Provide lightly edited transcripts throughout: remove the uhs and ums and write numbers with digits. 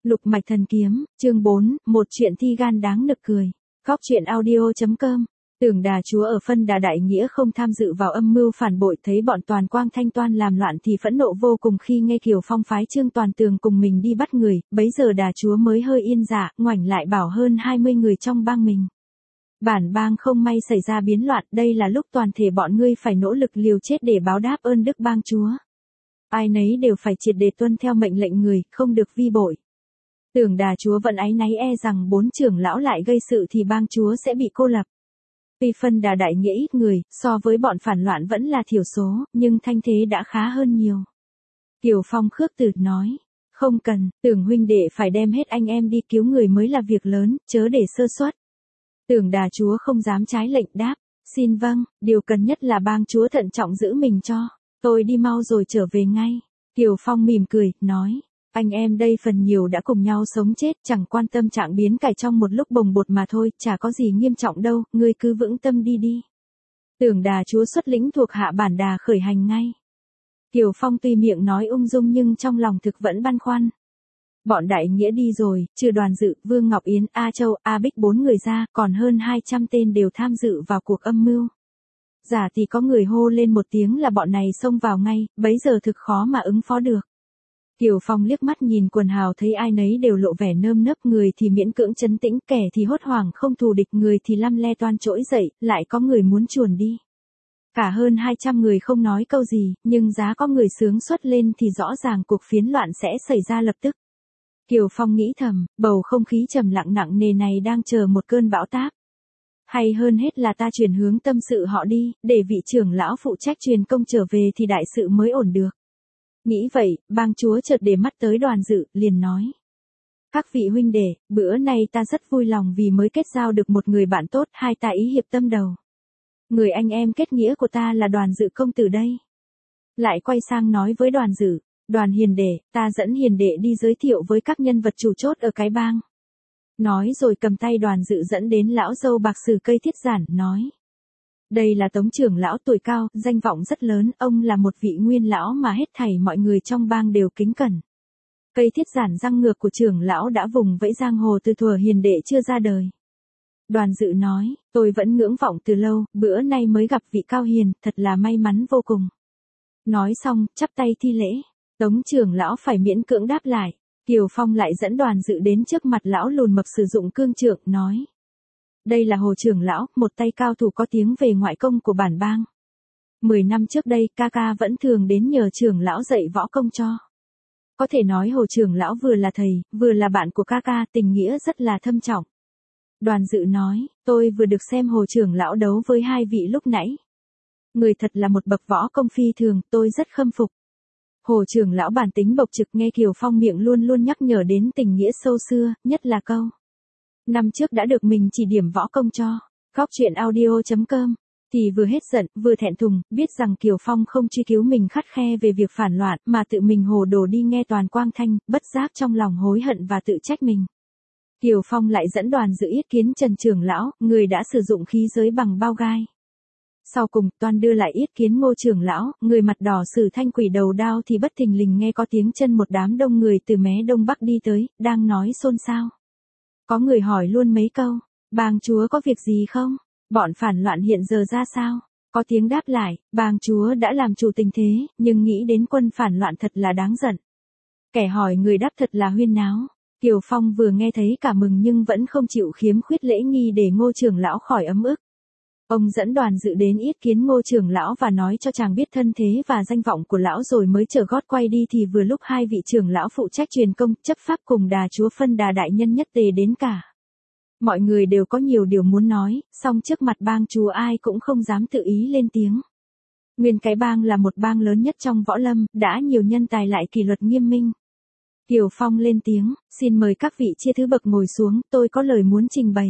Lục mạch thần kiếm, chương 4, một chuyện thi gan đáng nực cười. Góc chuyện audio.com. Tưởng Đà Chúa ở phân Đà Đại Nghĩa không tham dự vào âm mưu phản bội, thấy bọn Toàn Quang Thanh Toan làm loạn thì phẫn nộ vô cùng khi nghe Kiều Phong phái Trương Toàn Tường cùng mình đi bắt người, bấy giờ Đà Chúa mới hơi yên dạ, ngoảnh lại bảo hơn 20 người trong bang mình. Bản bang không may xảy ra biến loạn, đây là lúc toàn thể bọn ngươi phải nỗ lực liều chết để báo đáp ơn đức bang chúa. Ai nấy đều phải triệt để tuân theo mệnh lệnh người, không được vi bội. Tưởng Đà Chúa vẫn áy náy rằng 4 trưởng lão lại gây sự thì bang chúa sẽ bị cô lập. Tuy phân Đà Đại Nghĩa ít người, so với bọn phản loạn vẫn là thiểu số, nhưng thanh thế đã khá hơn nhiều. Kiều Phong khước từ nói, không cần, Tưởng huynh đệ phải đem hết anh em đi cứu người mới là việc lớn, chớ để sơ suất. Tưởng Đà Chúa không dám trái lệnh đáp, xin vâng, điều cần nhất là bang chúa thận trọng giữ mình cho, tôi đi mau rồi trở về ngay. Kiều Phong mỉm cười, nói, anh em đây phần nhiều đã cùng nhau sống chết, chẳng quan tâm trạng biến cải trong một lúc bồng bột mà thôi, chả có gì nghiêm trọng đâu, ngươi cứ vững tâm đi đi. Tưởng Đà Chúa xuất lĩnh thuộc hạ bản đà khởi hành ngay. Kiều Phong tuy miệng nói ung dung nhưng trong lòng thực vẫn băn khoăn. Bọn Đại Nghĩa đi rồi, trừ Đoàn Dự, Vương Ngọc Yến, A Châu, A Bích 4 người ra, còn hơn 200 tên đều tham dự vào cuộc âm mưu. Giả thì có người hô lên một tiếng là bọn này xông vào ngay, bấy giờ thực khó mà ứng phó được. Kiều Phong liếc mắt nhìn quần hào thấy ai nấy đều lộ vẻ nơm nớp, người thì miễn cưỡng trấn tĩnh, kẻ thì hốt hoảng không thù địch, người thì lăm le toan trỗi dậy, lại có người muốn chuồn đi. Cả hơn 200 người không nói câu gì, nhưng giá có người sướng xuất lên thì rõ ràng cuộc phiến loạn sẽ xảy ra lập tức. Kiều Phong nghĩ thầm, bầu không khí trầm lặng nặng nề này đang chờ một cơn bão táp. Hay hơn hết là ta chuyển hướng tâm sự họ đi, để vị trưởng lão phụ trách truyền công trở về thì đại sự mới ổn được. Nghĩ vậy, bang chúa chợt để mắt tới Đoàn Dự, liền nói. Các vị huynh đệ, bữa nay ta rất vui lòng vì mới kết giao được một người bạn tốt, hai ta ý hiệp tâm đầu. Người anh em kết nghĩa của ta là Đoàn Dự công tử đây. Lại quay sang nói với Đoàn Dự, Đoàn hiền đệ, ta dẫn hiền đệ đi giới thiệu với các nhân vật chủ chốt ở cái bang. Nói rồi cầm tay Đoàn Dự dẫn đến lão dâu bạc sử Cây Thiết Giản, nói. Đây là Tống trưởng lão tuổi cao, danh vọng rất lớn, ông là một vị nguyên lão mà hết thảy mọi người trong bang đều kính cẩn. Cây Thiết Giản răng ngược của trưởng lão đã vùng vẫy giang hồ từ thuở hiền đệ chưa ra đời. Đoàn Dự nói, tôi vẫn ngưỡng vọng từ lâu, bữa nay mới gặp vị cao hiền, thật là may mắn vô cùng. Nói xong, chắp tay thi lễ. Tống trưởng lão phải miễn cưỡng đáp lại. Kiều Phong lại dẫn Đoàn Dự đến trước mặt lão lùn mập sử dụng cương trượng, nói. Đây là Hồ trưởng lão, một tay cao thủ có tiếng về ngoại công của bản bang. 10 năm trước đây, ca ca vẫn thường đến nhờ trưởng lão dạy võ công cho. Có thể nói Hồ trưởng lão vừa là thầy, vừa là bạn của ca ca, tình nghĩa rất là thâm trọng. Đoàn Dự nói, tôi vừa được xem Hồ trưởng lão đấu với hai vị lúc nãy. Người thật là một bậc võ công phi thường, tôi rất khâm phục. Hồ trưởng lão bản tính bộc trực, nghe Kiều Phong miệng luôn luôn nhắc nhở đến tình nghĩa sâu xưa, nhất là câu. Năm trước đã được mình chỉ điểm võ công cho. Góc chuyện audio.com. Thì vừa hết giận, vừa thẹn thùng, biết rằng Kiều Phong không truy cứu mình khắt khe về việc phản loạn, mà tự mình hồ đồ đi nghe Toàn Quang Thanh, bất giác trong lòng hối hận và tự trách mình. Kiều Phong lại dẫn Đoàn Dự yết kiến Trần trưởng lão, người đã sử dụng khí giới bằng bao gai. Sau cùng, Toan đưa lại yết kiến Ngô trưởng lão, người mặt đỏ sử thanh quỷ đầu đao thì bất thình lình nghe có tiếng chân một đám đông người từ mé đông bắc đi tới, đang nói xôn xao. Có người hỏi luôn mấy câu, bang chúa có việc gì không? Bọn phản loạn hiện giờ ra sao? Có tiếng đáp lại, bang chúa đã làm chủ tình thế, nhưng nghĩ đến quân phản loạn thật là đáng giận. Kẻ hỏi người đáp thật là huyên náo. Kiều Phong vừa nghe thấy cả mừng nhưng vẫn không chịu khiếm khuyết lễ nghi để Ngô trưởng lão khỏi ấm ức. Ông dẫn Đoàn Dự đến yết kiến Ngô trưởng lão và nói cho chàng biết thân thế và danh vọng của lão rồi mới trở gót quay đi, thì vừa lúc hai vị trưởng lão phụ trách truyền công, chấp pháp cùng Đà Chúa phân Đà đại nhân nhất tề đến cả. Mọi người đều có nhiều điều muốn nói, song trước mặt bang chúa ai cũng không dám tự ý lên tiếng. Nguyên cái bang là một bang lớn nhất trong võ lâm, đã nhiều nhân tài lại kỷ luật nghiêm minh. Kiều Phong lên tiếng, xin mời các vị chia thứ bậc ngồi xuống, tôi có lời muốn trình bày.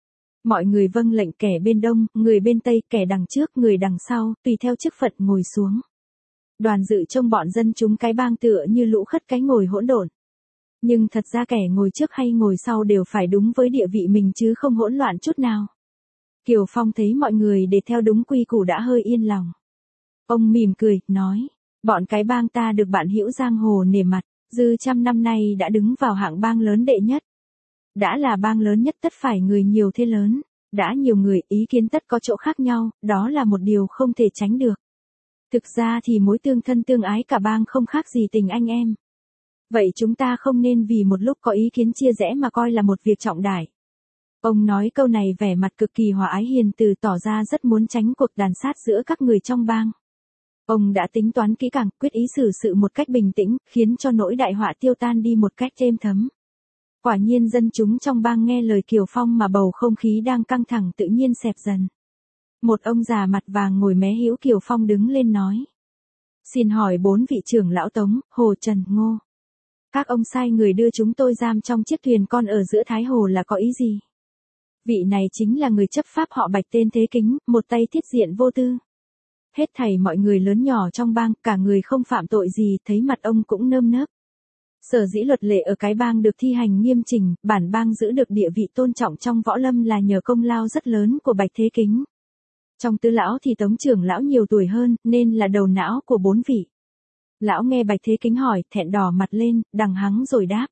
Mọi người vâng lệnh, kẻ bên đông, người bên tây, kẻ đằng trước, người đằng sau, tùy theo chức phận ngồi xuống. Đoàn Dự trông bọn dân chúng cái bang tựa như lũ khất cái ngồi hỗn độn. Nhưng thật ra kẻ ngồi trước hay ngồi sau đều phải đúng với địa vị mình chứ không hỗn loạn chút nào. Kiều Phong thấy mọi người để theo đúng quy củ đã hơi yên lòng. Ông mỉm cười, nói, bọn cái bang ta được bạn hữu giang hồ nể mặt, Dư Trăm năm nay đã đứng vào hạng bang lớn đệ nhất. Đã là bang lớn nhất tất phải người nhiều thế lớn. Đã nhiều người, ý kiến tất có chỗ khác nhau, đó là một điều không thể tránh được. Thực ra thì mối tương thân tương ái cả bang không khác gì tình anh em. Vậy chúng ta không nên vì một lúc có ý kiến chia rẽ mà coi là một việc trọng đại. Ông nói câu này vẻ mặt cực kỳ hòa ái hiền từ, tỏ ra rất muốn tránh cuộc đàn sát giữa các người trong bang. Ông đã tính toán kỹ càng, quyết ý xử sự một cách bình tĩnh, khiến cho nỗi đại họa tiêu tan đi một cách êm thấm. Quả nhiên dân chúng trong bang nghe lời Kiều Phong mà bầu không khí đang căng thẳng tự nhiên xẹp dần. Một ông già mặt vàng ngồi mé hữu Kiều Phong đứng lên nói. Xin hỏi 4 vị trưởng lão Tống, Hồ, Trần, Ngô. Các ông sai người đưa chúng tôi giam trong chiếc thuyền con ở giữa Thái Hồ là có ý gì? Vị này chính là người chấp pháp họ Bạch tên Thế Kính, một tay thiết diện vô tư. Hết thảy mọi người lớn nhỏ trong bang, cả người không phạm tội gì, thấy mặt ông cũng nơm nớp. Sở dĩ luật lệ ở cái bang được thi hành nghiêm chỉnh, bản bang giữ được địa vị tôn trọng trong võ lâm là nhờ công lao rất lớn của Bạch Thế Kính. Trong tứ lão thì Tống trưởng lão nhiều tuổi hơn, nên là đầu não của 4 vị. Lão nghe Bạch Thế Kính hỏi, thẹn đỏ mặt lên, đằng hắng rồi đáp.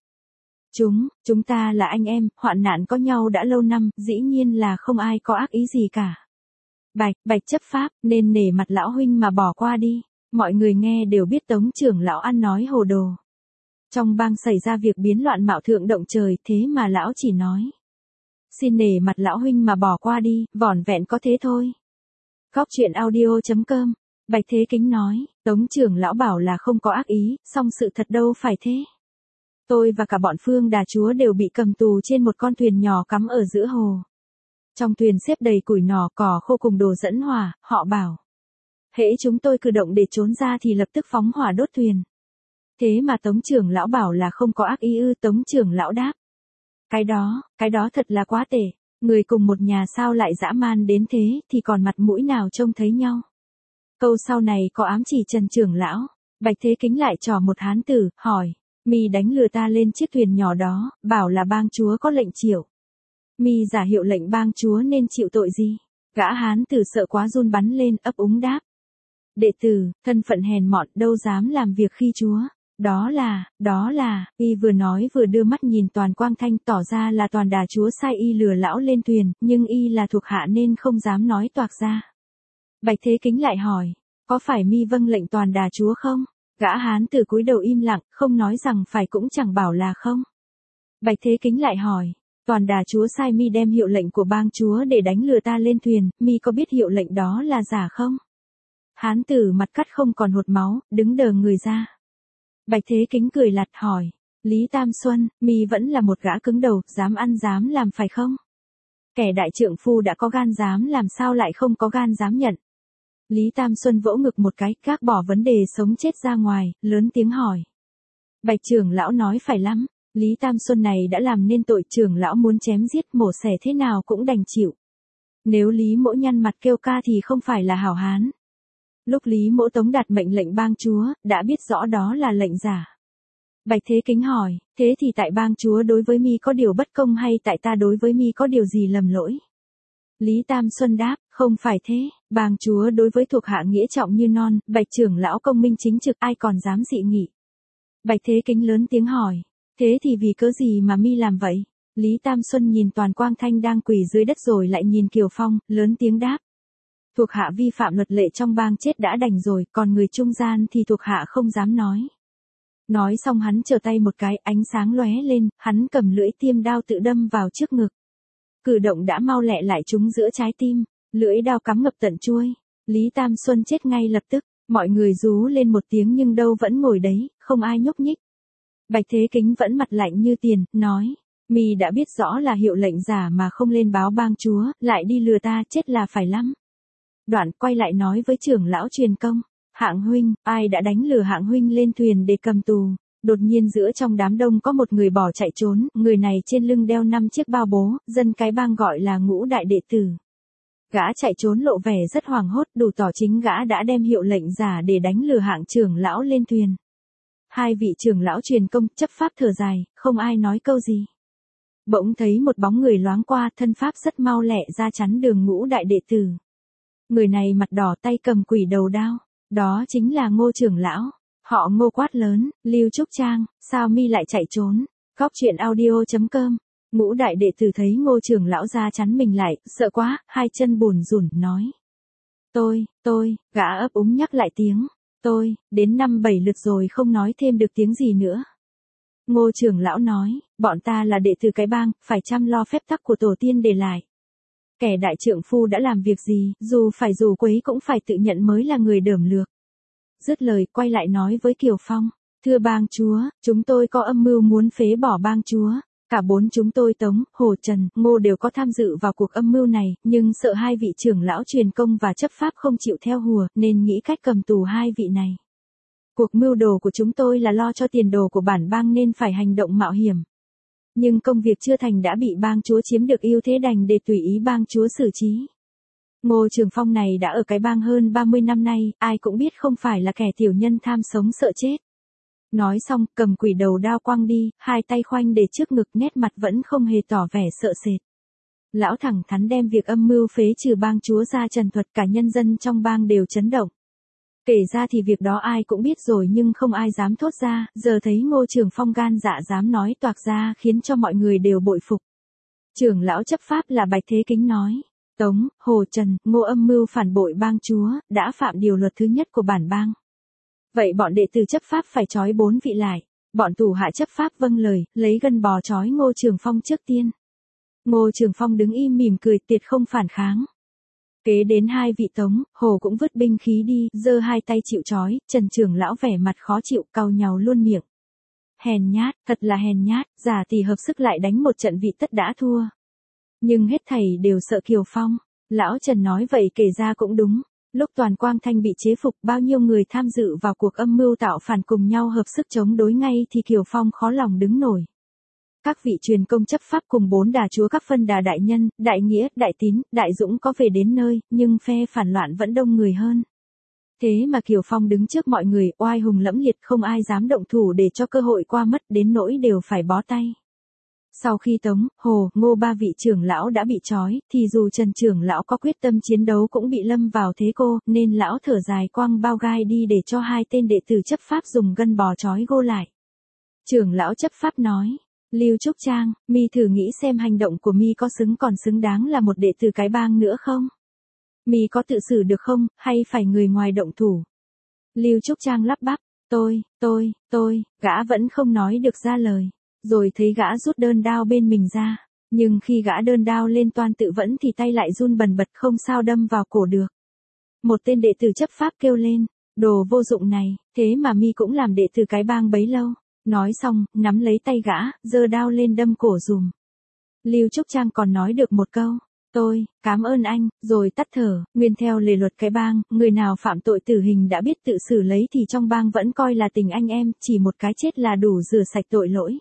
Chúng ta là anh em, hoạn nạn có nhau đã lâu năm, dĩ nhiên là không ai có ác ý gì cả. Bạch chấp pháp, nên nể mặt lão huynh mà bỏ qua đi. Mọi người nghe đều biết Tống trưởng lão ăn nói hồ đồ. Trong bang xảy ra việc biến loạn mạo thượng động trời, thế mà lão chỉ nói. Xin nể mặt lão huynh mà bỏ qua đi, vỏn vẹn có thế thôi. Góc truyện audio.com. Bạch Thế Kính nói, Tống trưởng lão bảo là không có ác ý, song sự thật đâu phải thế. Tôi và cả bọn Phương Đà Chúa đều bị cầm tù trên một con thuyền nhỏ cắm ở giữa hồ. Trong thuyền xếp đầy củi nỏ, cỏ khô cùng đồ dẫn hỏa, họ bảo. Hễ chúng tôi cử động để trốn ra thì lập tức phóng hỏa đốt thuyền. Thế mà Tống trưởng lão bảo là không có ác ý ư? Tống trưởng lão đáp. Cái đó thật là quá tệ. Người cùng một nhà sao lại dã man đến thế, thì còn mặt mũi nào trông thấy nhau. Câu sau này có ám chỉ Trần trưởng lão. Bạch Thế Kính lại trò một hán tử, hỏi. Mi đánh lừa ta lên chiếc thuyền nhỏ đó, bảo là bang chúa có lệnh triệu. Mi giả hiệu lệnh bang chúa nên chịu tội gì? Gã hán tử sợ quá run bắn lên, ấp úng đáp. Đệ tử, thân phận hèn mọn, đâu dám làm việc khi chúa. Đó là, y vừa nói vừa đưa mắt nhìn Toàn Quang Thanh, tỏ ra là Toàn Đà Chúa sai y lừa lão lên thuyền, nhưng y là thuộc hạ nên không dám nói toạc ra. Bạch Thế Kính lại hỏi, có phải mi vâng lệnh Toàn Đà Chúa không? Gã hán tử cúi đầu im lặng, không nói rằng phải cũng chẳng bảo là không. Bạch Thế Kính lại hỏi, Toàn Đà Chúa sai mi đem hiệu lệnh của bang chúa để đánh lừa ta lên thuyền, mi có biết hiệu lệnh đó là giả không? Hán tử mặt cắt không còn hột máu, đứng đờ người ra. Bạch Thế Kính cười lạt hỏi, Lý Tam Xuân, mi vẫn là một gã cứng đầu, dám ăn dám làm phải không? Kẻ đại trượng phu đã có gan dám làm sao lại không có gan dám nhận? Lý Tam Xuân vỗ ngực một cái, gác bỏ vấn đề sống chết ra ngoài, lớn tiếng hỏi. Bạch trưởng lão nói phải lắm, Lý Tam Xuân này đã làm nên tội, trưởng lão muốn chém giết mổ xẻ thế nào cũng đành chịu. Nếu Lý Mỗ nhăn mặt kêu ca thì không phải là hảo hán. Lúc Lý Mỗ tống đạt mệnh lệnh bang chúa, đã biết rõ đó là lệnh giả. Bạch Thế Kính hỏi, thế thì tại bang chúa đối với mi có điều bất công hay tại ta đối với mi có điều gì lầm lỗi? Lý Tam Xuân đáp, không phải thế, bang chúa đối với thuộc hạ nghĩa trọng như non, Bạch trưởng lão công minh chính trực, ai còn dám dị nghị. Bạch Thế Kính lớn tiếng hỏi, thế thì vì cớ gì mà mi làm vậy? Lý Tam Xuân nhìn Toàn Quang Thanh đang quỳ dưới đất rồi lại nhìn Kiều Phong, lớn tiếng đáp. Thuộc hạ vi phạm luật lệ trong bang chết đã đành rồi, còn người trung gian thì thuộc hạ không dám nói. Nói xong hắn trở tay một cái, ánh sáng lóe lên, hắn cầm lưỡi tiêm đao tự đâm vào trước ngực. Cử động đã mau lẹ lại trúng giữa trái tim, lưỡi đao cắm ngập tận chuôi. Lý Tam Xuân chết ngay lập tức, mọi người rú lên một tiếng nhưng đâu vẫn ngồi đấy, không ai nhúc nhích. Bạch Thế Kính vẫn mặt lạnh như tiền, nói, mi đã biết rõ là hiệu lệnh giả mà không lên báo bang chúa, lại đi lừa ta, chết là phải lắm. Đoạn quay lại nói với trưởng lão truyền công, Hạng huynh, ai đã đánh lừa Hạng huynh lên thuyền để cầm tù? Đột nhiên giữa trong đám đông có một người bỏ chạy trốn, người này trên lưng đeo 5 chiếc bao bố, dân cái bang gọi là Ngũ đại đệ tử. Gã chạy trốn lộ vẻ rất hoảng hốt, đủ tỏ chính gã đã đem hiệu lệnh giả để đánh lừa Hạng trưởng lão lên thuyền. Hai vị trưởng lão truyền công chấp pháp thở dài, không ai nói câu gì. Bỗng thấy một bóng người loáng qua, thân pháp rất mau lẹ ra chắn đường Ngũ đại đệ tử. Người này mặt đỏ tay cầm quỷ đầu đao, đó chính là Ngô trưởng lão. Họ Ngô quát lớn, Lưu Trúc Trang, sao mi lại chạy trốn? Góc truyện audio.com. Ngũ đại đệ tử thấy Ngô trưởng lão ra chắn mình lại, sợ quá, hai chân bùn rủn nói. Gã ấp úng nhắc lại tiếng. Đến 5-7 lượt rồi không nói thêm được tiếng gì nữa. Ngô trưởng lão nói, bọn ta là đệ tử cái bang, phải chăm lo phép tắc của tổ tiên để lại. Kẻ đại trượng phu đã làm việc gì, dù quấy cũng phải tự nhận mới là người đởm lược. Dứt lời quay lại nói với Kiều Phong, thưa bang chúa, chúng tôi có âm mưu muốn phế bỏ bang chúa. Cả bốn chúng tôi Tống, Hồ Trần, Ngô đều có tham dự vào cuộc âm mưu này, nhưng sợ hai vị trưởng lão truyền công và chấp pháp không chịu theo hùa, nên nghĩ cách cầm tù hai vị này. Cuộc mưu đồ của chúng tôi là lo cho tiền đồ của bản bang nên phải hành động mạo hiểm. Nhưng công việc chưa thành đã bị bang chúa chiếm được ưu thế đành để tùy ý bang chúa xử trí. Ngô Trường Phong này đã ở cái bang hơn 30 năm nay, ai cũng biết không phải là kẻ tiểu nhân tham sống sợ chết. Nói xong, cầm quỷ đầu đao quăng đi, hai tay khoanh để trước ngực, nét mặt vẫn không hề tỏ vẻ sợ sệt. Lão thẳng thắn đem việc âm mưu phế trừ bang chúa ra trần thuật, cả nhân dân trong bang đều chấn động. Kể ra thì việc đó ai cũng biết rồi nhưng không ai dám thốt ra, giờ thấy Ngô Trường Phong gan dạ dám nói toạc ra khiến cho mọi người đều bội phục. Trưởng lão chấp pháp là Bạch Thế Kính nói, Tống, Hồ Trần, Ngô âm mưu phản bội bang chúa, đã phạm điều luật thứ nhất của bản bang. Vậy bọn đệ tử chấp pháp phải trói 4 vị lại. Bọn thủ hạ chấp pháp vâng lời, lấy gân bò trói Ngô Trường Phong trước tiên. Ngô Trường Phong đứng im mỉm cười, tuyệt không phản kháng. Kế đến hai vị Tống, Hồ cũng vứt binh khí đi, giơ hai tay chịu trói, Trần trưởng lão vẻ mặt khó chịu, cau nhàu luôn miệng. Hèn nhát, thật là hèn nhát, giả tỷ hợp sức lại đánh một trận vị tất đã thua. Nhưng hết thảy đều sợ Kiều Phong. Lão Trần nói vậy kể ra cũng đúng. Lúc Toàn Quang Thanh bị chế phục, bao nhiêu người tham dự vào cuộc âm mưu tạo phản cùng nhau hợp sức chống đối ngay thì Kiều Phong khó lòng đứng nổi. Các vị truyền công chấp pháp cùng 4 đà chúa các phân đà đại nhân, đại nghĩa, đại tín, đại dũng có về đến nơi, nhưng phe phản loạn vẫn đông người hơn. Thế mà Kiều Phong đứng trước mọi người, oai hùng lẫm liệt, không ai dám động thủ để cho cơ hội qua mất, đến nỗi đều phải bó tay. Sau khi Tống, Hồ, Ngô ba vị trưởng lão đã bị trói, thì dù Trần trưởng lão có quyết tâm chiến đấu cũng bị lâm vào thế cô, nên lão thở dài quăng bao gai đi để cho hai tên đệ tử chấp pháp dùng gân bò trói gô lại. Trưởng lão chấp pháp nói, Lưu Trúc Trang, mi thử nghĩ xem hành động của mi có còn xứng đáng là một đệ tử cái bang nữa không? Mi có tự xử được không, hay phải người ngoài động thủ? Lưu Trúc Trang lắp bắp, gã vẫn không nói được ra lời. Rồi thấy gã rút đơn đao bên mình ra, nhưng khi gã đơn đao lên toan tự vẫn thì tay lại run bần bật không sao đâm vào cổ được. Một tên đệ tử chấp pháp kêu lên, đồ vô dụng này, thế mà mi cũng làm đệ tử cái bang bấy lâu. Nói xong, nắm lấy tay gã, giơ đao lên đâm cổ dùm. Lưu Trúc Trang còn nói được một câu, cảm ơn anh, rồi tắt thở. Nguyên theo lề luật cái bang, người nào phạm tội tử hình đã biết tự xử lấy thì trong bang vẫn coi là tình anh em, chỉ một cái chết là đủ rửa sạch tội lỗi.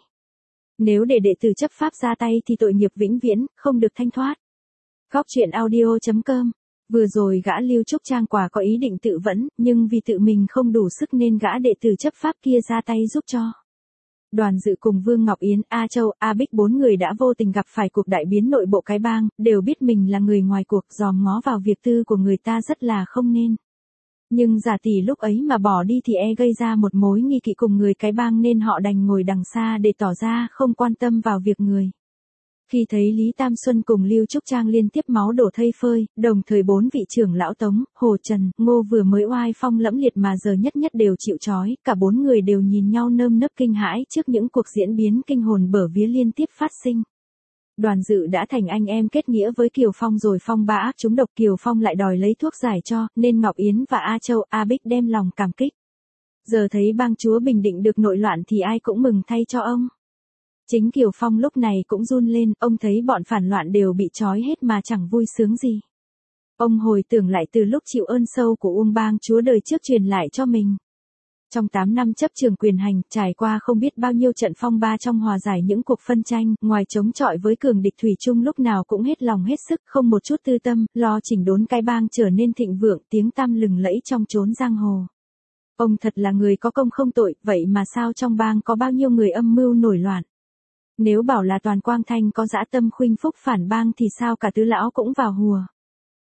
Nếu để đệ tử chấp pháp ra tay thì tội nghiệp vĩnh viễn, không được thanh thoát. Góc truyện audio.com. Vừa rồi gã Lưu Trúc Trang quả có ý định tự vẫn, nhưng vì tự mình không đủ sức nên gã đệ tử chấp pháp kia ra tay giúp cho. Đoàn Dự cùng Vương Ngọc Yến, A Châu, A Bích 4 người đã vô tình gặp phải cuộc đại biến nội bộ cái bang, đều biết mình là người ngoài cuộc, dòm ngó vào việc tư của người ta rất là không nên. Nhưng giả tỷ lúc ấy mà bỏ đi thì gây ra một mối nghi kỵ cùng người cái bang nên họ đành ngồi đằng xa để tỏ ra không quan tâm vào việc người. Khi thấy Lý Tam Xuân cùng Lưu Trúc Trang liên tiếp máu đổ thây phơi, đồng thời 4 vị trưởng lão Tống, Hồ Trần, Ngô vừa mới oai phong lẫm liệt mà giờ nhất đều chịu trói, cả 4 người đều nhìn nhau nơm nớp kinh hãi trước những cuộc diễn biến kinh hồn bở vía liên tiếp phát sinh. Đoàn Dự đã thành anh em kết nghĩa với Kiều Phong rồi Phong bã trúng độc, Kiều Phong lại đòi lấy thuốc giải cho, nên Ngọc Yến và A Châu, A Bích đem lòng cảm kích. Giờ thấy bang chúa bình định được nội loạn thì ai cũng mừng thay cho ông. Chính Kiều Phong lúc này cũng run lên, ông thấy bọn phản loạn đều bị trói hết mà chẳng vui sướng gì. Ông hồi tưởng lại từ lúc chịu ơn sâu của bang chúa đời trước truyền lại cho mình. Trong 8 năm chấp trường quyền hành, trải qua không biết bao nhiêu trận phong ba trong hòa giải những cuộc phân tranh, ngoài chống chọi với cường địch thủy chung lúc nào cũng hết lòng hết sức, không một chút tư tâm, lo chỉnh đốn cái bang trở nên thịnh vượng, tiếng tăm lừng lẫy trong chốn giang hồ. Ông thật là người có công không tội, vậy mà sao trong bang có bao nhiêu người âm mưu nổi loạn? Nếu bảo là Toàn Quang Thanh có dã tâm khuynh phúc phản bang thì sao cả tứ lão cũng vào hùa.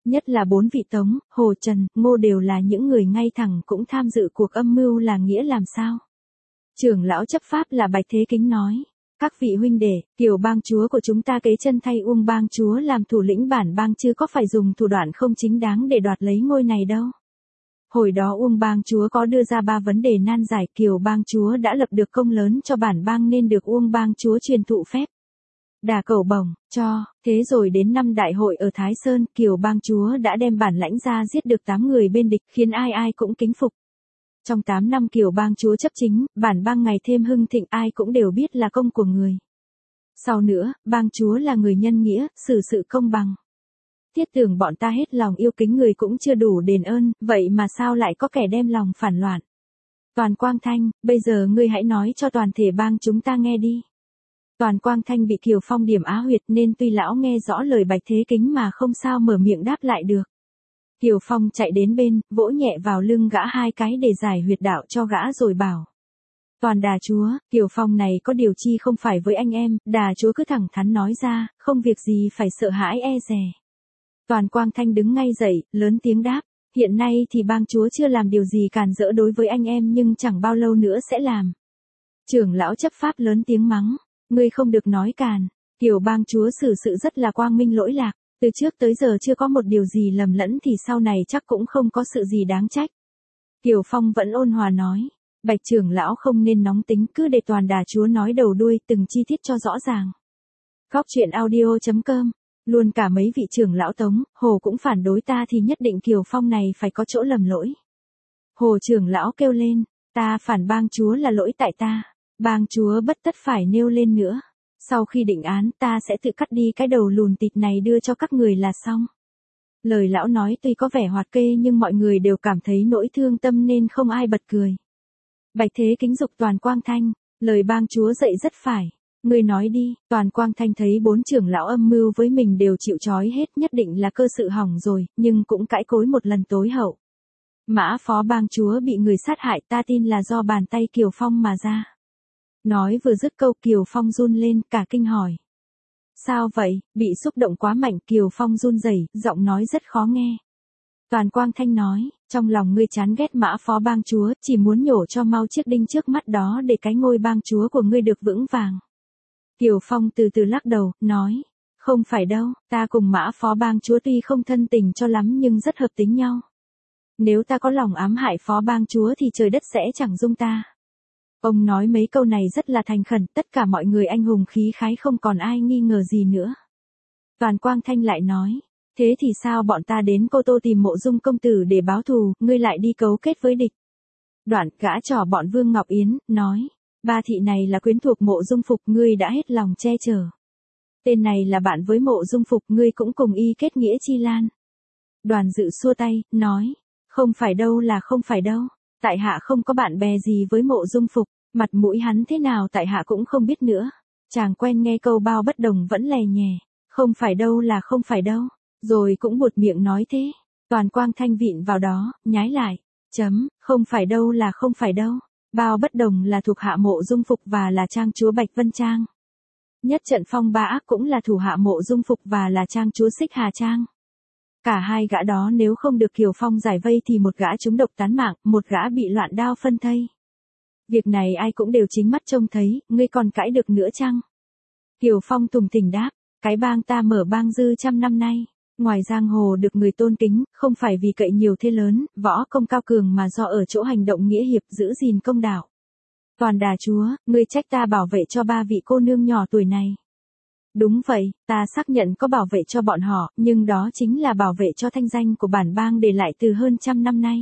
Nhất là 4 vị Tống, Hồ Trần, Ngô đều là những người ngay thẳng cũng tham dự cuộc âm mưu là nghĩa làm sao. Trưởng lão chấp pháp là Bạch Thế Kính nói. Các vị huynh đệ, Kiều bang chúa của chúng ta kế chân thay Uông bang chúa làm thủ lĩnh bản bang chứ có phải dùng thủ đoạn không chính đáng để đoạt lấy ngôi này đâu. Hồi đó Uông bang chúa có đưa ra 3 vấn đề nan giải, Kiều bang chúa đã lập được công lớn cho bản bang nên được Uông bang chúa truyền thụ phép đả cẩu bổng, cho, thế rồi đến năm đại hội ở Thái Sơn, Kiều bang chúa đã đem bản lãnh ra giết được 8 người bên địch khiến ai ai cũng kính phục. Trong 8 năm Kiều bang chúa chấp chính, bản bang ngày thêm hưng thịnh ai cũng đều biết là công của người. Sau nữa, bang chúa là người nhân nghĩa, xử sự công bằng. Thiết tưởng bọn ta hết lòng yêu kính người cũng chưa đủ đền ơn, vậy mà sao lại có kẻ đem lòng phản loạn. Toàn Quang Thanh, bây giờ ngươi hãy nói cho toàn thể bang chúng ta nghe đi. Toàn Quang Thanh bị Kiều Phong điểm á huyệt nên tuy lão nghe rõ lời Bạch Thế Kính mà không sao mở miệng đáp lại được. Kiều Phong chạy đến bên, vỗ nhẹ vào lưng gã 2 cái để giải huyệt đạo cho gã rồi bảo. Toàn đà chúa, Kiều Phong này có điều chi không phải với anh em, đà chúa cứ thẳng thắn nói ra, không việc gì phải sợ hãi e dè. Toàn Quang Thanh đứng ngay dậy, lớn tiếng đáp, hiện nay thì bang chúa chưa làm điều gì càn rỡ đối với anh em nhưng chẳng bao lâu nữa sẽ làm. Trưởng lão chấp pháp lớn tiếng mắng, ngươi không được nói càn, Kiều bang chúa xử sự rất là quang minh lỗi lạc. Từ trước tới giờ chưa có một điều gì lầm lẫn thì sau này chắc cũng không có sự gì đáng trách. Kiều Phong vẫn ôn hòa nói. Bạch trưởng lão không nên nóng tính cứ để toàn đà chúa nói đầu đuôi từng chi tiết cho rõ ràng. Góc truyện audio.com. Luôn cả mấy vị trưởng lão Tống, Hồ cũng phản đối ta thì nhất định Kiều Phong này phải có chỗ lầm lỗi. Hồ trưởng lão kêu lên. Ta phản bang chúa là lỗi tại ta. Bang chúa bất tất phải nêu lên nữa. Sau khi định án ta sẽ tự cắt đi cái đầu lùn tịt này đưa cho các người là xong. Lời lão nói tuy có vẻ hoạt kê nhưng mọi người đều cảm thấy nỗi thương tâm nên không ai bật cười. Bạch Thế Kính dục Toàn Quang Thanh, lời bang chúa dạy rất phải. Người nói đi, Toàn Quang Thanh thấy 4 trưởng lão âm mưu với mình đều chịu trói hết nhất định là cơ sự hỏng rồi, nhưng cũng cãi cối một lần tối hậu. Mã phó bang chúa bị người sát hại ta tin là do bàn tay Kiều Phong mà ra. Nói vừa dứt câu Kiều Phong run lên cả kinh hỏi. Sao vậy, bị xúc động quá mạnh Kiều Phong run rẩy, giọng nói rất khó nghe. Toàn Quang Thanh nói, trong lòng ngươi chán ghét mã phó bang chúa, chỉ muốn nhổ cho mau chiếc đinh trước mắt đó để cái ngôi bang chúa của ngươi được vững vàng. Kiều Phong từ từ lắc đầu, nói, không phải đâu, ta cùng mã phó bang chúa tuy không thân tình cho lắm nhưng rất hợp tính nhau. Nếu ta có lòng ám hại phó bang chúa thì trời đất sẽ chẳng dung ta. Ông nói mấy câu này rất là thành khẩn, tất cả mọi người anh hùng khí khái không còn ai nghi ngờ gì nữa. Toàn Quang Thanh lại nói, thế thì sao bọn ta đến Cô Tô tìm Mộ Dung công tử để báo thù, ngươi lại đi cấu kết với địch. Đoạn gã trò bọn Vương Ngọc Yến, nói, 3 thị này là quyến thuộc Mộ Dung Phục ngươi đã hết lòng che chở. Tên này là bạn với Mộ Dung Phục ngươi cũng cùng y kết nghĩa chi lan. Đoàn Dự xua tay, nói, không phải đâu là không phải đâu. Tại hạ không có bạn bè gì với Mộ Dung Phục, mặt mũi hắn thế nào tại hạ cũng không biết nữa. Chàng quen nghe câu bao bất đồng vẫn lè nhè, không phải đâu là không phải đâu, rồi cũng buột miệng nói thế. Toàn Quang Thanh vịn vào đó, nhái lại, không phải đâu là không phải đâu, bao bất đồng là thuộc hạ Mộ Dung Phục và là trang chúa Bạch Vân Trang. Nhất trận phong ba ác cũng là thủ hạ Mộ Dung Phục và là trang chúa Xích Hà Trang. Cả hai gã đó nếu không được Kiều Phong giải vây thì một gã trúng độc tán mạng, một gã bị loạn đao phân thây. Việc này ai cũng đều chính mắt trông thấy, ngươi còn cãi được nữa chăng? Kiều Phong tùng tình đáp, cái bang ta mở bang dư trăm năm nay, ngoài giang hồ được người tôn kính, không phải vì cậy nhiều thế lớn, võ công cao cường mà do ở chỗ hành động nghĩa hiệp giữ gìn công đạo. Toàn đà chúa, ngươi trách ta bảo vệ cho 3 vị cô nương nhỏ tuổi này. Đúng vậy, ta xác nhận có bảo vệ cho bọn họ, nhưng đó chính là bảo vệ cho thanh danh của bản bang để lại từ hơn trăm năm nay.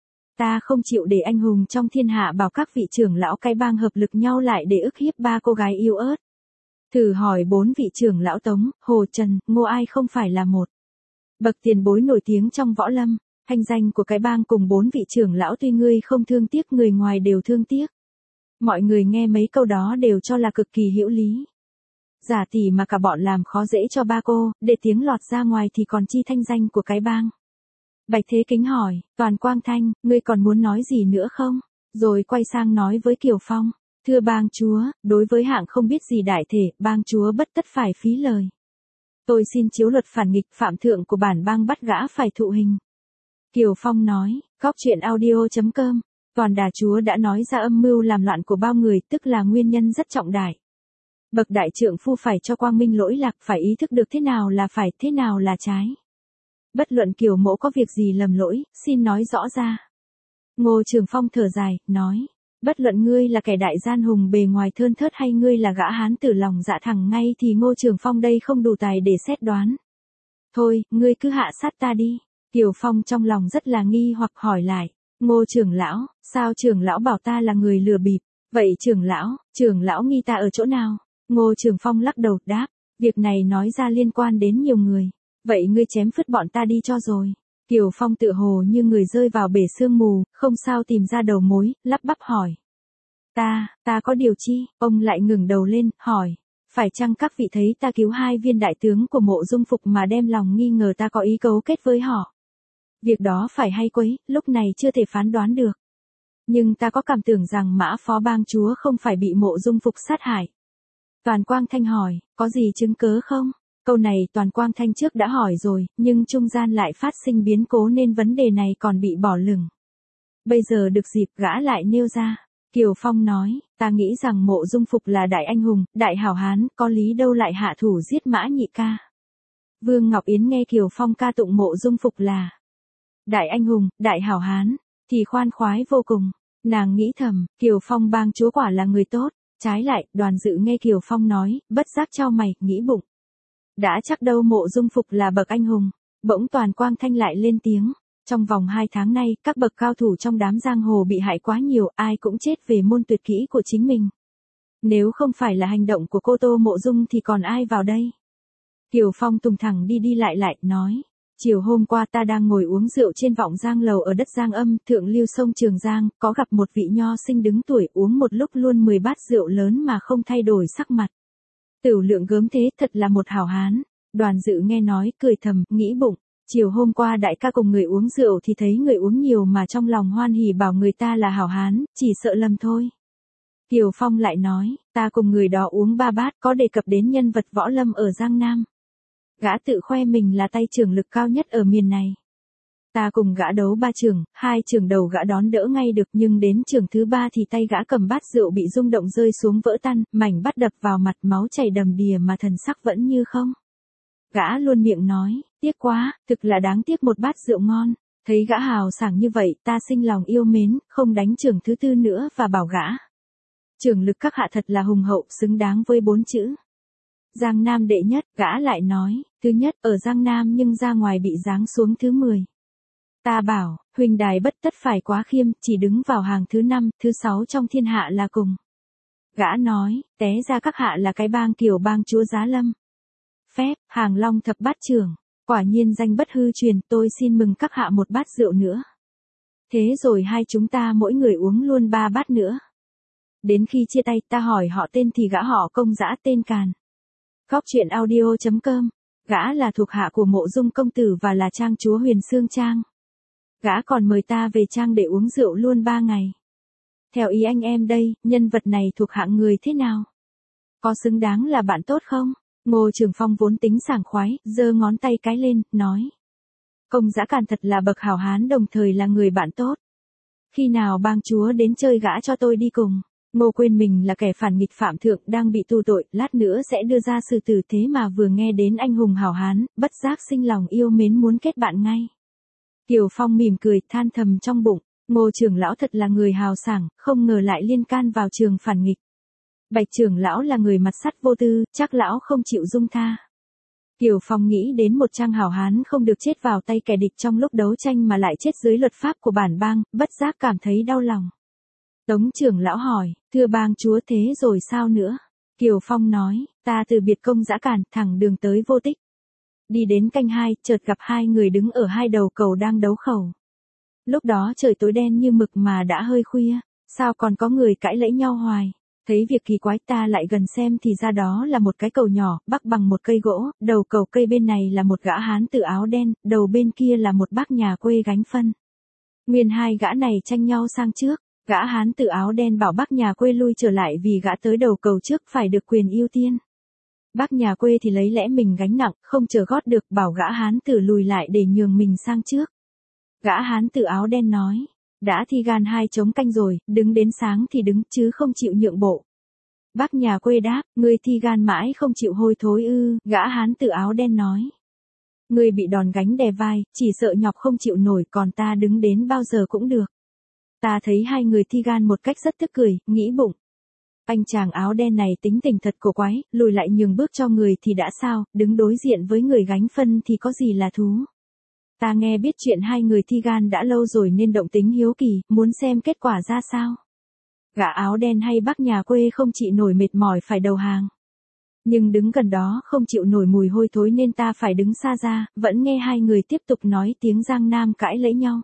Ta không chịu để anh hùng trong thiên hạ bảo các vị trưởng lão cái bang hợp lực nhau lại để ức hiếp 3 cô gái yêu ớt. Thử hỏi 4 vị trưởng lão Tống, Hồ Trần, Ngô ai không phải là một bậc tiền bối nổi tiếng trong võ lâm, thanh danh của cái bang cùng 4 vị trưởng lão tuy ngươi không thương tiếc người ngoài đều thương tiếc. Mọi người nghe mấy câu đó đều cho là cực kỳ hữu lý. Giả tỷ mà cả bọn làm khó dễ cho 3 cô, để tiếng lọt ra ngoài thì còn chi thanh danh của cái bang. Bạch Thế Kính hỏi, Toàn Quang Thanh, ngươi còn muốn nói gì nữa không? Rồi quay sang nói với Kiều Phong, thưa bang chúa, đối với hạng không biết gì đại thể, bang chúa bất tất phải phí lời. Tôi xin chiếu luật phản nghịch, phạm thượng của bản bang bắt gã phải thụ hình. Kiều Phong nói, góc chuyện audio.com, toàn đà chúa đã nói ra âm mưu làm loạn của bao người, tức là nguyên nhân rất trọng đại. Bậc đại trượng phu phải cho quang minh lỗi lạc, phải ý thức được thế nào là phải, thế nào là trái. Bất luận Kiều mẫu có việc gì lầm lỗi, xin nói rõ ra. Ngô Trường Phong thở dài, nói, bất luận ngươi là kẻ đại gian hùng bề ngoài thơn thớt hay ngươi là gã hán tử lòng dạ thẳng ngay thì Ngô Trường Phong đây không đủ tài để xét đoán. Thôi, ngươi cứ hạ sát ta đi. Kiều Phong trong lòng rất là nghi hoặc hỏi lại, Ngô trưởng lão, sao trưởng lão bảo ta là người lừa bịp, vậy trưởng lão nghi ta ở chỗ nào? Ngô Trường Phong lắc đầu đáp, việc này nói ra liên quan đến nhiều người, vậy ngươi chém phứt bọn ta đi cho rồi. Kiều Phong tựa hồ như người rơi vào bể sương mù, không sao tìm ra đầu mối, lắp bắp hỏi. Ta có điều chi? Ông lại ngừng đầu lên, hỏi, phải chăng các vị thấy ta cứu 2 viên đại tướng của Mộ Dung Phục mà đem lòng nghi ngờ ta có ý cấu kết với họ? Việc đó phải hay quấy, lúc này chưa thể phán đoán được. Nhưng ta có cảm tưởng rằng Mã Phó Bang Chúa không phải bị Mộ Dung Phục sát hại. Toàn Quang Thanh hỏi, có gì chứng cớ không? Câu này Toàn Quang Thanh trước đã hỏi rồi, nhưng trung gian lại phát sinh biến cố nên vấn đề này còn bị bỏ lửng. Bây giờ được dịp gã lại nêu ra. Kiều Phong nói, ta nghĩ rằng Mộ Dung Phục là đại anh hùng, đại hảo hán, có lý đâu lại hạ thủ giết Mã Nhị ca. Vương Ngọc Yến nghe Kiều Phong ca tụng Mộ Dung Phục là đại anh hùng, đại hảo hán, thì khoan khoái vô cùng. Nàng nghĩ thầm, Kiều Phong bang chúa quả là người tốt. Trái lại, Đoàn Dự nghe Kiều Phong nói, bất giác chau mày, nghĩ bụng. Đã chắc đâu Mộ Dung Phục là bậc anh hùng. Bỗng Toàn Quang Thanh lại lên tiếng. Trong vòng 2 tháng nay, các bậc cao thủ trong đám giang hồ bị hại quá nhiều, ai cũng chết về môn tuyệt kỹ của chính mình. Nếu không phải là hành động của cô Tô Mộ Dung thì còn ai vào đây? Kiều Phong tùng thẳng đi lại, nói. Chiều hôm qua ta đang ngồi uống rượu trên vọng giang lầu ở đất Giang Âm, thượng lưu sông Trường Giang, có gặp một vị nho sinh đứng tuổi uống một lúc luôn 10 bát rượu lớn mà không thay đổi sắc mặt. Tửu lượng gớm thế, thật là một hảo hán. Đoàn Dự nghe nói, cười thầm, nghĩ bụng. Chiều hôm qua đại ca cùng người uống rượu thì thấy người uống nhiều mà trong lòng hoan hỉ bảo người ta là hảo hán, chỉ sợ lầm thôi. Kiều Phong lại nói, ta cùng người đó uống 3 bát, có đề cập đến nhân vật võ lâm ở Giang Nam. Gã tự khoe mình là tay trưởng lực cao nhất ở miền này. Ta cùng gã đấu 3 trường, 2 trường đầu gã đón đỡ ngay được, nhưng đến trường thứ 3 thì tay gã cầm bát rượu bị rung động rơi xuống vỡ tan, mảnh bát đập vào mặt, máu chảy đầm đìa mà thần sắc vẫn như không. Gã luôn miệng nói, tiếc quá, thực là đáng tiếc một bát rượu ngon. Thấy gã hào sảng như vậy, ta sinh lòng yêu mến, không đánh trường thứ 4 nữa và bảo gã. Trưởng lực các hạ thật là hùng hậu, xứng đáng với 4 chữ. Giang Nam đệ nhất, gã lại nói, thứ nhất ở Giang Nam nhưng ra ngoài bị giáng xuống thứ 10. Ta bảo, huỳnh đài bất tất phải quá khiêm, chỉ đứng vào hàng thứ 5, thứ 6 trong thiên hạ là cùng. Gã nói, té ra các hạ là cái bang Kiều bang chúa Giá Lâm. Phép, hàng long thập bát trưởng, quả nhiên danh bất hư truyền, tôi xin mừng các hạ một bát rượu nữa. Thế rồi hai chúng ta mỗi người uống luôn 3 bát nữa. Đến khi chia tay ta hỏi họ tên thì gã họ Công giã tên Càn. Góc chuyện audio.com, gã là thuộc hạ của Mộ Dung công tử và là trang chúa Huyền Xương Trang. Gã còn mời ta về trang để uống rượu luôn 3 ngày. Theo ý anh em đây, nhân vật này thuộc hạng người thế nào? Có xứng đáng là bạn tốt không? Ngô Trường Phong vốn tính sảng khoái, giơ ngón tay cái lên, nói. Công giã Càn thật là bậc hảo hán đồng thời là người bạn tốt. Khi nào bang chúa đến chơi gã cho tôi đi cùng. Ngô quên mình là kẻ phản nghịch phạm thượng đang bị tù tội, lát nữa sẽ đưa ra xử tử, thế mà vừa nghe đến anh hùng hảo hán, bất giác sinh lòng yêu mến muốn kết bạn ngay. Kiều Phong mỉm cười, than thầm trong bụng, Ngô trưởng lão thật là người hào sảng, không ngờ lại liên can vào trường phản nghịch. Bạch trưởng lão là người mặt sắt vô tư, chắc lão không chịu dung tha. Kiều Phong nghĩ đến một trang hảo hán không được chết vào tay kẻ địch trong lúc đấu tranh mà lại chết dưới luật pháp của bản bang, bất giác cảm thấy đau lòng. Tống trưởng lão hỏi, thưa bang chúa thế rồi sao nữa? Kiều Phong nói, ta từ biệt Công giã Càn, thẳng đường tới Vô Tích. Đi đến canh 2, chợt gặp 2 người đứng ở 2 đầu cầu đang đấu khẩu. Lúc đó trời tối đen như mực mà đã hơi khuya, sao còn có người cãi lẫy nhau hoài. Thấy việc kỳ quái ta lại gần xem thì ra đó là một cái cầu nhỏ, bắc bằng một cây gỗ, đầu cầu cây bên này là một gã hán tử áo đen, đầu bên kia là một bác nhà quê gánh phân. Nguyên 2 gã này tranh nhau sang trước. Gã hán tử áo đen bảo bác nhà quê lui trở lại vì gã tới đầu cầu trước phải được quyền ưu tiên. Bác nhà quê thì lấy lẽ mình gánh nặng, không chờ gót được, bảo gã hán tử lùi lại để nhường mình sang trước. Gã hán tử áo đen nói, đã thi gan 2 trống canh rồi, đứng đến sáng thì đứng, chứ không chịu nhượng bộ. Bác nhà quê đáp, ngươi thi gan mãi không chịu hôi thối ư, gã hán tử áo đen nói. Ngươi bị đòn gánh đè vai, chỉ sợ nhọc không chịu nổi, còn ta đứng đến bao giờ cũng được. Ta thấy hai người thi gan một cách rất tức cười, nghĩ bụng. Anh chàng áo đen này tính tình thật cổ quái, lùi lại nhường bước cho người thì đã sao, đứng đối diện với người gánh phân thì có gì là thú. Ta nghe biết chuyện hai người thi gan đã lâu rồi nên động tính hiếu kỳ, muốn xem kết quả ra sao. Gã áo đen hay bác nhà quê không chịu nổi mệt mỏi phải đầu hàng. Nhưng đứng gần đó không chịu nổi mùi hôi thối nên ta phải đứng xa ra, vẫn nghe hai người tiếp tục nói tiếng Giang Nam cãi lẫy nhau.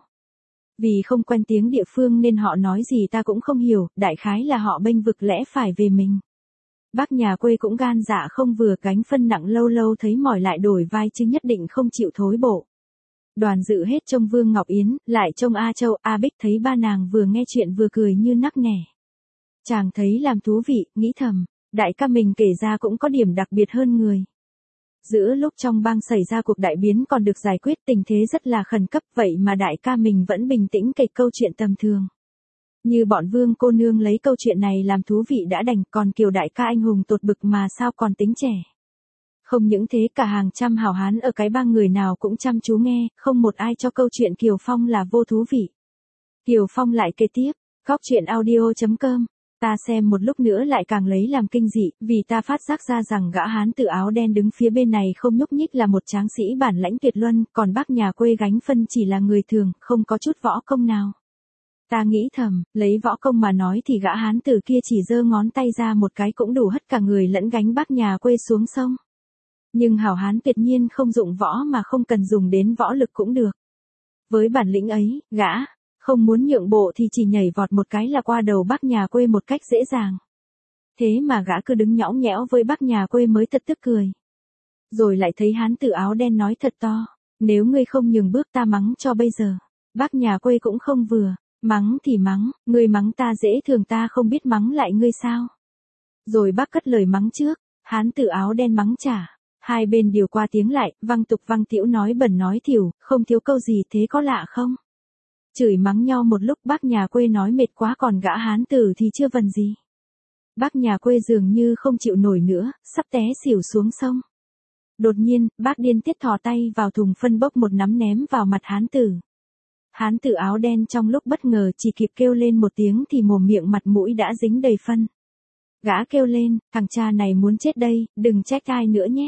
Vì không quen tiếng địa phương nên họ nói gì ta cũng không hiểu, đại khái là họ bênh vực lẽ phải về mình. Bác nhà quê cũng gan dạ không vừa, gánh phân nặng lâu lâu thấy mỏi lại đổi vai chứ nhất định không chịu thối bộ. Đoàn dự hết trông Vương Ngọc Yến, lại trông A Châu, A Bích, thấy ba nàng vừa nghe chuyện vừa cười như nắc nẻ. Chàng thấy làm thú vị, nghĩ thầm, đại ca mình kể ra cũng có điểm đặc biệt hơn người. Giữa lúc trong bang xảy ra cuộc đại biến còn được giải quyết, tình thế rất là khẩn cấp, vậy mà đại ca mình vẫn bình tĩnh kể câu chuyện tầm thường. Như bọn Vương cô nương lấy câu chuyện này làm thú vị đã đành, còn Kiều đại ca anh hùng tột bực mà sao còn tính trẻ. Không những thế, cả hàng trăm hảo hán ở cái bang người nào cũng chăm chú nghe, không một ai cho câu chuyện Kiều Phong là vô thú vị. Kiều Phong lại kể tiếp, góc chuyện audio.com. Ta xem một lúc nữa lại càng lấy làm kinh dị, vì ta phát giác ra rằng gã hán tử áo đen đứng phía bên này không nhúc nhích là một tráng sĩ bản lãnh tuyệt luân, còn bác nhà quê gánh phân chỉ là người thường, không có chút võ công nào. Ta nghĩ thầm, lấy võ công mà nói thì gã hán tử kia chỉ giơ ngón tay ra một cái cũng đủ hất cả người lẫn gánh bác nhà quê xuống sông. Nhưng hảo hán tuyệt nhiên không dụng võ mà không cần dùng đến võ lực cũng được. Với bản lĩnh ấy, gã không muốn nhượng bộ thì chỉ nhảy vọt một cái là qua đầu bác nhà quê một cách dễ dàng. Thế mà gã cứ đứng nhõng nhẽo với bác nhà quê mới thật tức cười. Rồi lại thấy hán tử áo đen nói thật to, nếu ngươi không nhường bước ta mắng cho bây giờ. Bác nhà quê cũng không vừa, mắng thì mắng, ngươi mắng ta dễ thường ta không biết mắng lại ngươi sao. Rồi bác cất lời mắng trước, hán tử áo đen mắng trả. Hai bên điều qua tiếng lại, văng tục văng tĩu nói bẩn nói thỉu, không thiếu câu gì thế có lạ không? Chửi mắng nhau một lúc bác nhà quê nói mệt quá còn gã hán tử thì chưa vần gì. Bác nhà quê dường như không chịu nổi nữa, sắp té xỉu xuống sông. Đột nhiên, bác điên tiết thò tay vào thùng phân bốc một nắm ném vào mặt hán tử. Hán tử áo đen trong lúc bất ngờ chỉ kịp kêu lên một tiếng thì mồm miệng mặt mũi đã dính đầy phân. Gã kêu lên, thằng cha này muốn chết đây, đừng trách ai nữa nhé.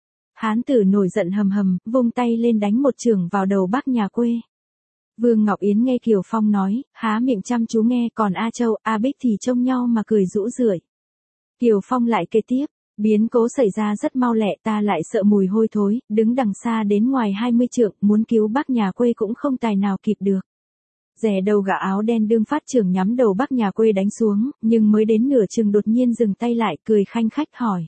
Hán tử nổi giận hầm hầm, vung tay lên đánh một chưởng vào đầu bác nhà quê. Vương Ngọc Yến nghe Kiều Phong nói, há miệng chăm chú nghe, còn A Châu, A Bích thì trông nhau mà cười rũ rượi. Kiều Phong lại kể tiếp, biến cố xảy ra rất mau lẹ, ta lại sợ mùi hôi thối, đứng đằng xa đến ngoài 20 trượng, muốn cứu bác nhà quê cũng không tài nào kịp được. Rẻ đầu gã áo đen đương phát chưởng nhắm đầu bác nhà quê đánh xuống, nhưng mới đến nửa chừng đột nhiên dừng tay lại, cười khanh khách hỏi.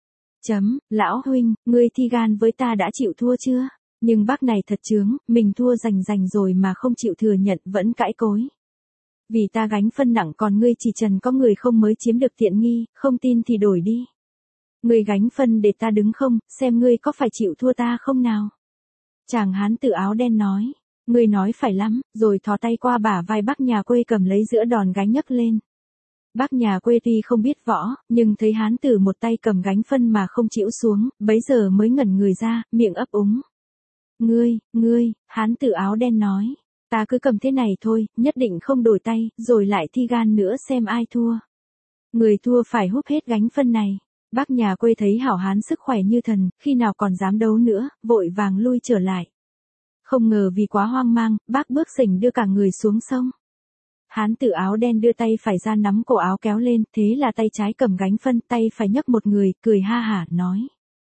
Lão huynh, ngươi thi gan với ta đã chịu thua chưa? Nhưng bác này thật chướng, mình thua rành rồi mà không chịu thừa nhận, vẫn cãi cối. Vì ta gánh phân nặng còn ngươi chỉ trần có người không mới chiếm được tiện nghi, không tin thì đổi đi. Ngươi gánh phân để ta đứng không, xem ngươi có phải chịu thua ta không nào? Chàng hán tử áo đen nói, ngươi nói phải lắm, rồi thò tay qua bả vai bác nhà quê cầm lấy giữa đòn gánh nhấc lên. Bác nhà quê tuy không biết võ, nhưng thấy hán tử một tay cầm gánh phân mà không chịu xuống, bấy giờ mới ngẩn người ra, miệng ấp úng. Ngươi, hán tử áo đen nói, ta cứ cầm thế này thôi, nhất định không đổi tay, rồi lại thi gan nữa xem ai thua. Người thua phải húp hết gánh phân này. Bác nhà quê thấy hảo hán sức khỏe như thần, khi nào còn dám đấu nữa, vội vàng lui trở lại. Không ngờ vì quá hoang mang, bác bước xỉnh đưa cả người xuống sông. Hán tử áo đen đưa tay phải ra nắm cổ áo kéo lên, thế là tay trái cầm gánh phân, tay phải nhấc một người, cười ha hả, nói.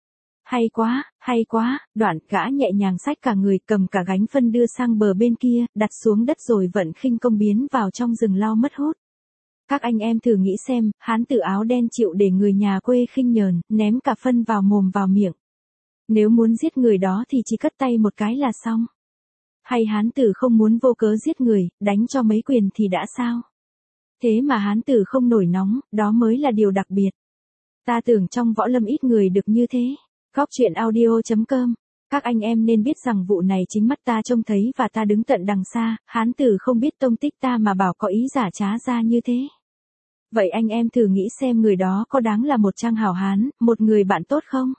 Hay quá, đoạn gã nhẹ nhàng xách cả người cầm cả gánh phân đưa sang bờ bên kia, đặt xuống đất rồi vận khinh công biến vào trong rừng lao mất hút. Các anh em thử nghĩ xem, hán tử áo đen chịu để người nhà quê khinh nhờn, ném cả phân vào mồm vào miệng. Nếu muốn giết người đó thì chỉ cất tay một cái là xong. Hay hán tử không muốn vô cớ giết người, đánh cho mấy quyền thì đã sao? Thế mà hán tử không nổi nóng, đó mới là điều đặc biệt. Ta tưởng trong võ lâm ít người được như thế. Góc truyện audio.com. Các anh em nên biết rằng vụ này chính mắt ta trông thấy và ta đứng tận đằng xa, hán tử không biết tông tích ta mà bảo có ý giả trá ra như thế. Vậy anh em thử nghĩ xem người đó có đáng là một trang hảo hán, một người bạn tốt không?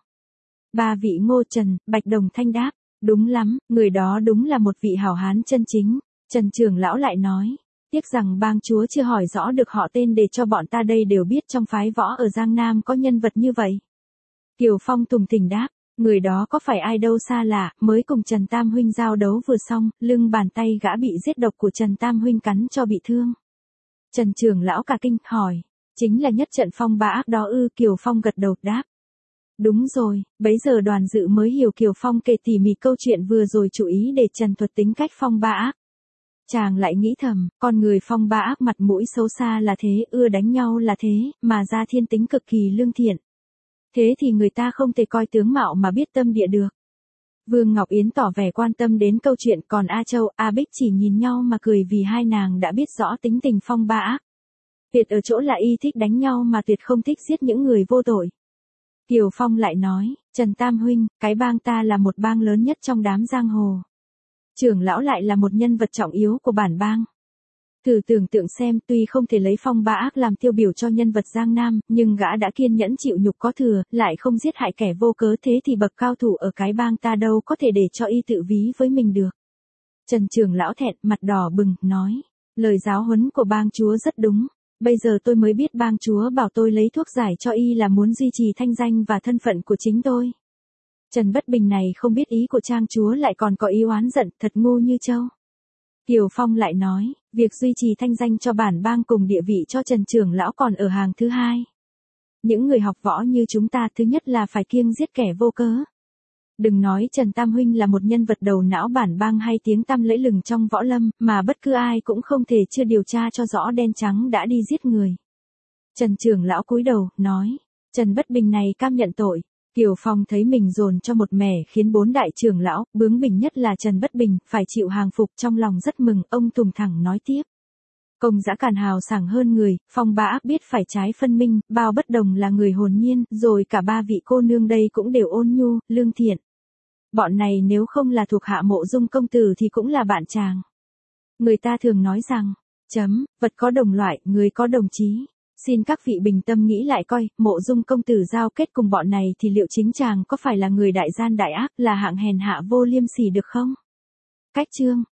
Ba vị Ngô Trần, Bạch Đồng Thanh đáp, đúng lắm, người đó đúng là một vị hảo hán chân chính. Trần trưởng lão lại nói, tiếc rằng bang chúa chưa hỏi rõ được họ tên để cho bọn ta đây đều biết trong phái võ ở Giang Nam có nhân vật như vậy. Kiều Phong tùng thình đáp, người đó có phải ai đâu xa lạ, mới cùng Trần Tam huynh giao đấu vừa xong, lưng bàn tay gã bị giết độc của Trần Tam huynh cắn cho bị thương. Trần trưởng lão cả kinh hỏi, chính là nhất trận phong ba ác đó ư? Kiều Phong gật đầu đáp. Đúng rồi, bấy giờ Đoàn Dự mới hiểu Kiều Phong kể tỉ mỉ câu chuyện vừa rồi chú ý để Trần thuật tính cách phong ba ác. Chàng lại nghĩ thầm, con người phong ba ác mặt mũi xấu xa là thế, ưa đánh nhau là thế, mà ra thiên tính cực kỳ lương thiện. Thế thì người ta không thể coi tướng mạo mà biết tâm địa được. Vương Ngọc Yến tỏ vẻ quan tâm đến câu chuyện, còn A Châu, A Bích chỉ nhìn nhau mà cười vì hai nàng đã biết rõ tính tình phong ba ác. Tuyệt ở chỗ là y thích đánh nhau mà tuyệt không thích giết những người vô tội. Kiều Phong lại nói, Trần Tam huynh, cái bang ta là một bang lớn nhất trong đám giang hồ. Trưởng lão lại là một nhân vật trọng yếu của bản bang. Thử tưởng tượng xem, tuy không thể lấy phong ba ác làm tiêu biểu cho nhân vật Giang Nam, nhưng gã đã kiên nhẫn chịu nhục có thừa, lại không giết hại kẻ vô cớ, thế thì bậc cao thủ ở cái bang ta đâu có thể để cho y tự ví với mình được. Trần trưởng lão thẹn, mặt đỏ bừng, nói, lời giáo huấn của bang chúa rất đúng. Bây giờ tôi mới biết bang chúa bảo tôi lấy thuốc giải cho y là muốn duy trì thanh danh và thân phận của chính tôi. Trần Bất Bình này không biết ý của trang chúa lại còn có ý oán giận, thật ngu như trâu. Kiều Phong lại nói, việc duy trì thanh danh cho bản bang cùng địa vị cho Trần trưởng lão còn ở hàng thứ hai. Những người học võ như chúng ta thứ nhất là phải kiêng giết kẻ vô cớ. Đừng nói Trần Tam huynh là một nhân vật đầu não bản bang hay tiếng tăm lẫy lừng trong võ lâm, mà bất cứ ai cũng không thể chưa điều tra cho rõ đen trắng đã đi giết người. Trần trưởng lão cúi đầu, nói, Trần Bất Bình này cam nhận tội. Kiều Phong thấy mình dồn cho một mẻ khiến bốn đại trưởng lão, bướng bỉnh nhất là Trần Bất Bình, phải chịu hàng phục, trong lòng rất mừng, ông tùng thẳng nói tiếp. Công dã càn hào sảng hơn người, phong ba ác biết phải trái phân minh, bao bất đồng là người hồn nhiên, rồi cả ba vị cô nương đây cũng đều ôn nhu, lương thiện. Bọn này nếu không là thuộc hạ Mộ Dung công tử thì cũng là bạn chàng. Người ta thường nói rằng, vật có đồng loại, người có đồng chí. Xin các vị bình tâm nghĩ lại coi, Mộ Dung công tử giao kết cùng bọn này thì liệu chính chàng có phải là người đại gian đại ác, là hạng hèn hạ vô liêm sỉ được không? Cách chương